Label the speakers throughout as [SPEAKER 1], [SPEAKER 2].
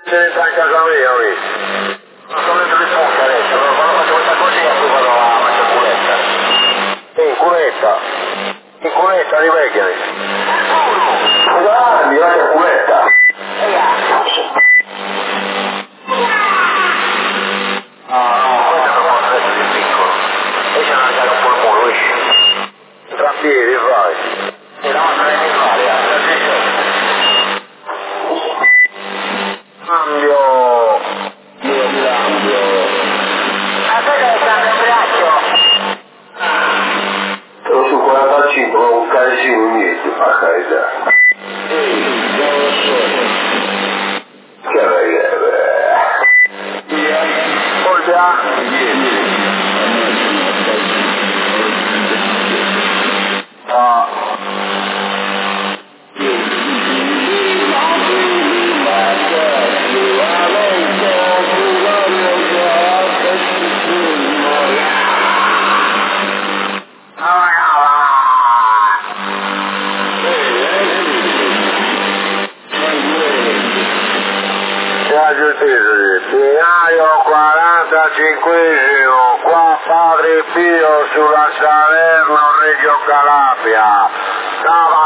[SPEAKER 1] Se ne sta a casa mia, mi. Non sto dentro il punto adesso, quando faccio questa cosina poi vado a mangiare culetta. In culetta di vecchiani. Grandi, vai a culetta. Tra piedi vai. Cambio. Sono su 45, ma un casino niente, per carità. Che ragazzi. Olbia. Binario 45esimo, qua Padre Pio sulla Salerno Reggio Calabria. Cava.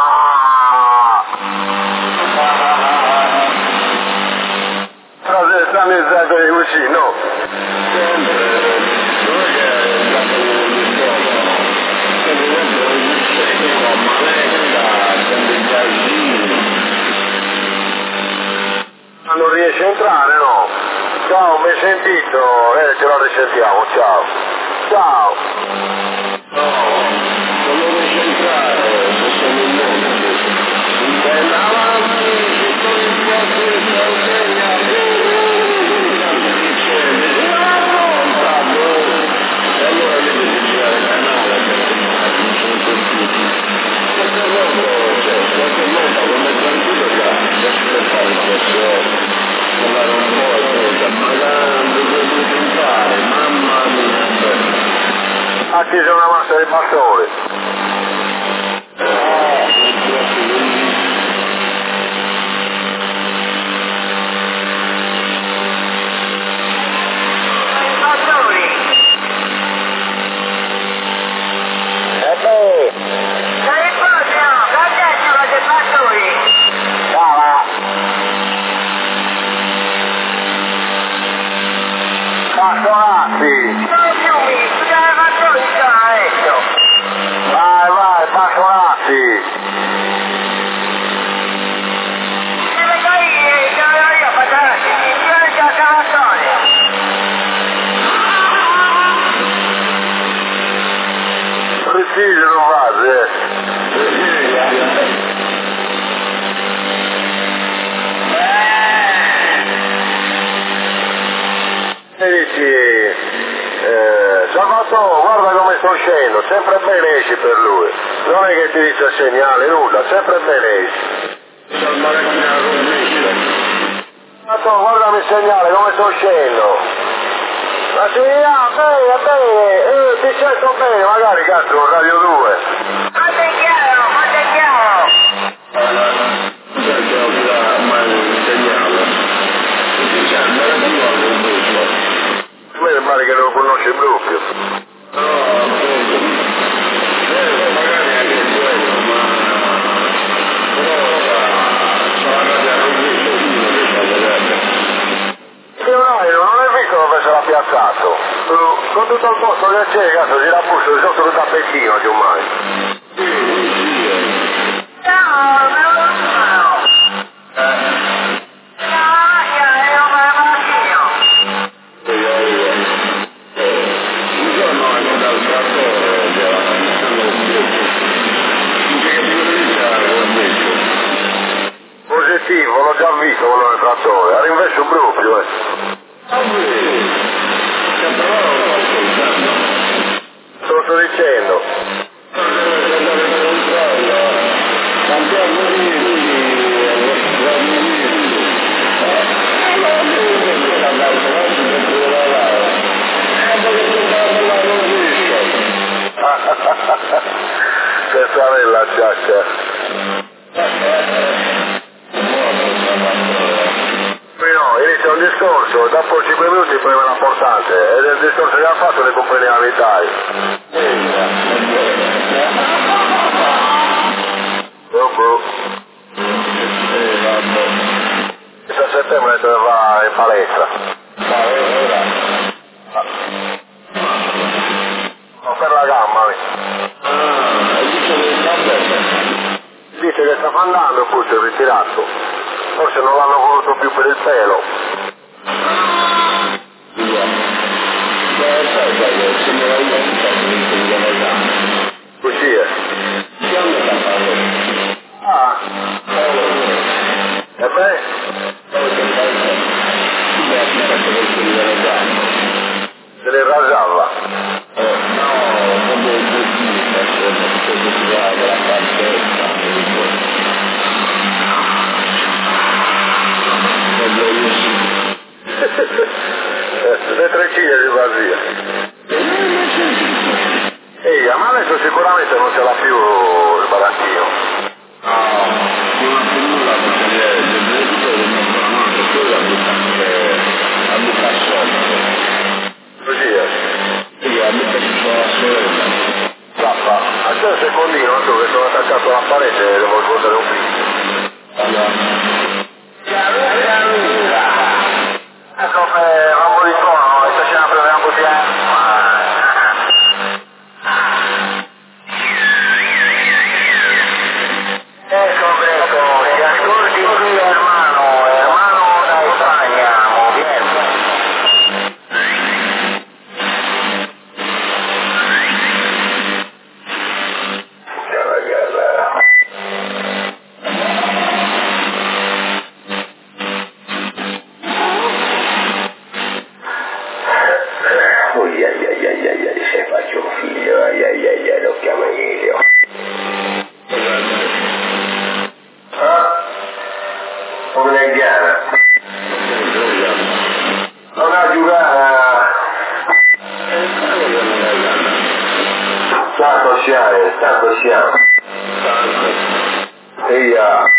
[SPEAKER 1] Stanno in sempre così, no? Non riesce a entrare, no? Ciao, mi hai sentito? Ce la risentiamo, ciao. Ciao. Non riesce a entrare, sono in mondo. Ci sono una massa di pastori. Salvatore, guarda come sto scendo, sempre bene esci per lui, non è che ti dice segnale, nulla, sempre bene esci. Salvatore, guardami il segnale, come sto scendo. Ma sì, bene, ti sento bene, magari cazzo con Radio 2. Quanto è chiaro. A me pare che non conosce il Brooklyn. Magari anche quello, ma... non hai visto dove se l'ha piazzato? Con tutto il posto che c'è, cazzo, gira busto di sotto il tappettino, più mai. Positivo, l'ho già visto quello del trattore, ha rinverso proprio, sto dicendo. Questa è la giacca. un discorso, dopo 5 minuti preme l'importante, e del discorso che ha fatto ne comprendeva la metà. Dopo? A settembre va in palestra. No, per la gamba. Dice che sta andando, poi si è ritirato. Forse non l'hanno voluto più per il pelo. Così è. Ah. E beh? Se le rasava. Le treccine di vazia. Ehi, ma adesso sicuramente non ce l'ha più il baracchino. Così è. Zappa, a te un secondino, anche che sono attaccato alla parete e devo svolgere un film. Ecco, rombo di tono, e stasera proviamo così, Ecco, ti ascolti qui, hermano da Spagna, bien. Se faccio un figlio, lo chiamo Emilio. Come la Indiana. Non ha giocato. Tanto siamo. Eia.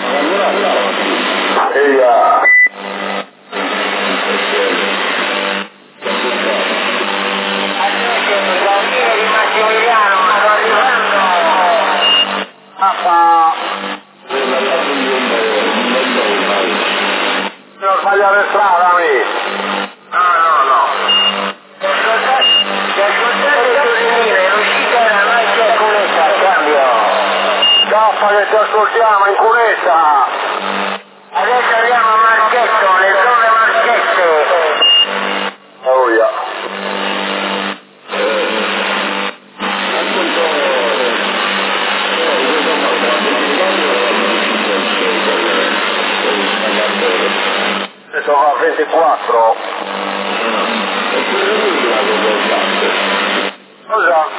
[SPEAKER 1] Non sbagliare strada, amico. No. Se ascoltate Torino, l'uscita era Marchi a Cunetta, al cambio. Scappa che ti ascoltiamo in Cunetta. Adesso andiamo a Marchetto, le zone Marchette. Oh yeah. Adesso va a 24. Cosa?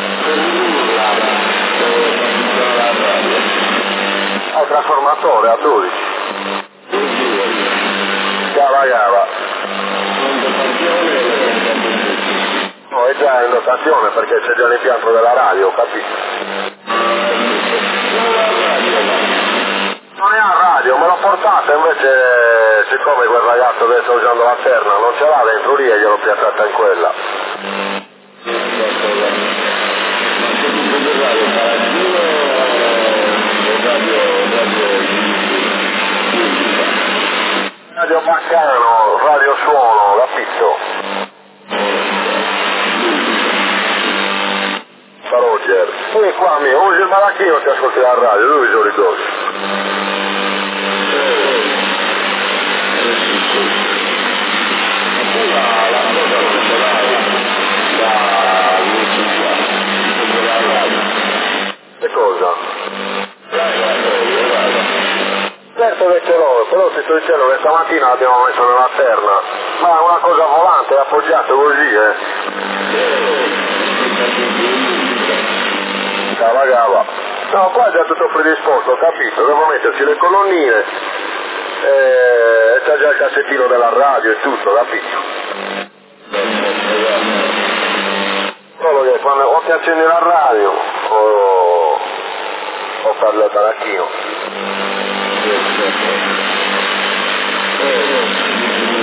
[SPEAKER 1] Al trasformatore a 12. Gava. No, è già in dotazione perché c'è già l'impianto della radio, capito? Non è a radio, me l'ho portata, invece siccome quel ragazzo che sta usando la terna non ce l'ha dentro lì e gliel'ho piazzata in quella. Radio Baccano, radio suono, capito? Roger. E qua usi il malacchino ti ascolti la radio, lui sono i dosi. Che cosa? Certo che ce l'ho, però ti sto dicendo che stamattina l'abbiamo messo nella terna, ma è una cosa volante, è appoggiato così, Cava. No, qua è già tutto predisposto, capito? Devo metterci le colonnine, e c'è già il cassettino della radio e tutto, capito? Solo che quando o ti accendi la radio o parlo al baracchino.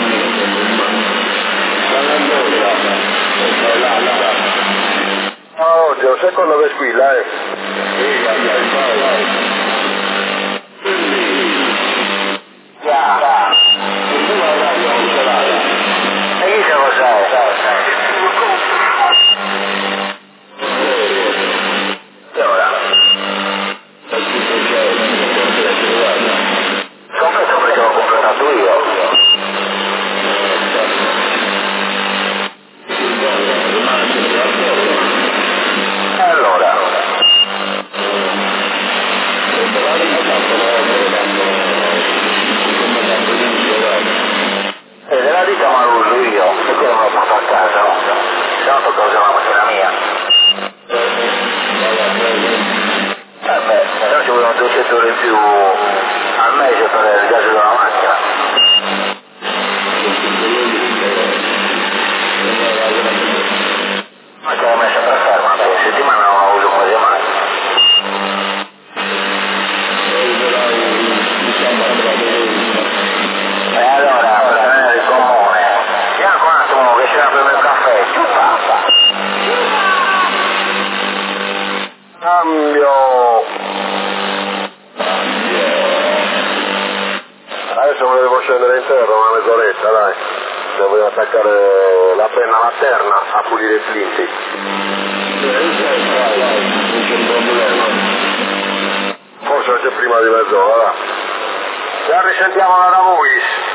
[SPEAKER 1] secondo che squilla, E chi se lo sai? E ora? Compreso perché l'ho completato io. Allora. Della ditta ma lo uso io, perché non lo porto a casa, no? Se no tocca usare la macchina mia. Beh, se no ci vogliono 200 euro in più al mese per il gas della macchina. Ma ce l'ho messa per ferma, perché in settimana non la uso quasi mai. E allora, per il comune, bianco un attimo che c'era per il caffè, ciuppa! Cambio! Adesso volevo scendere in terra una mezz'oretta, dai. Devo attaccare la penna alla terna a pulire i flinti. Forse c'è prima di mezz'ora, va. Ci risentiamo da voi.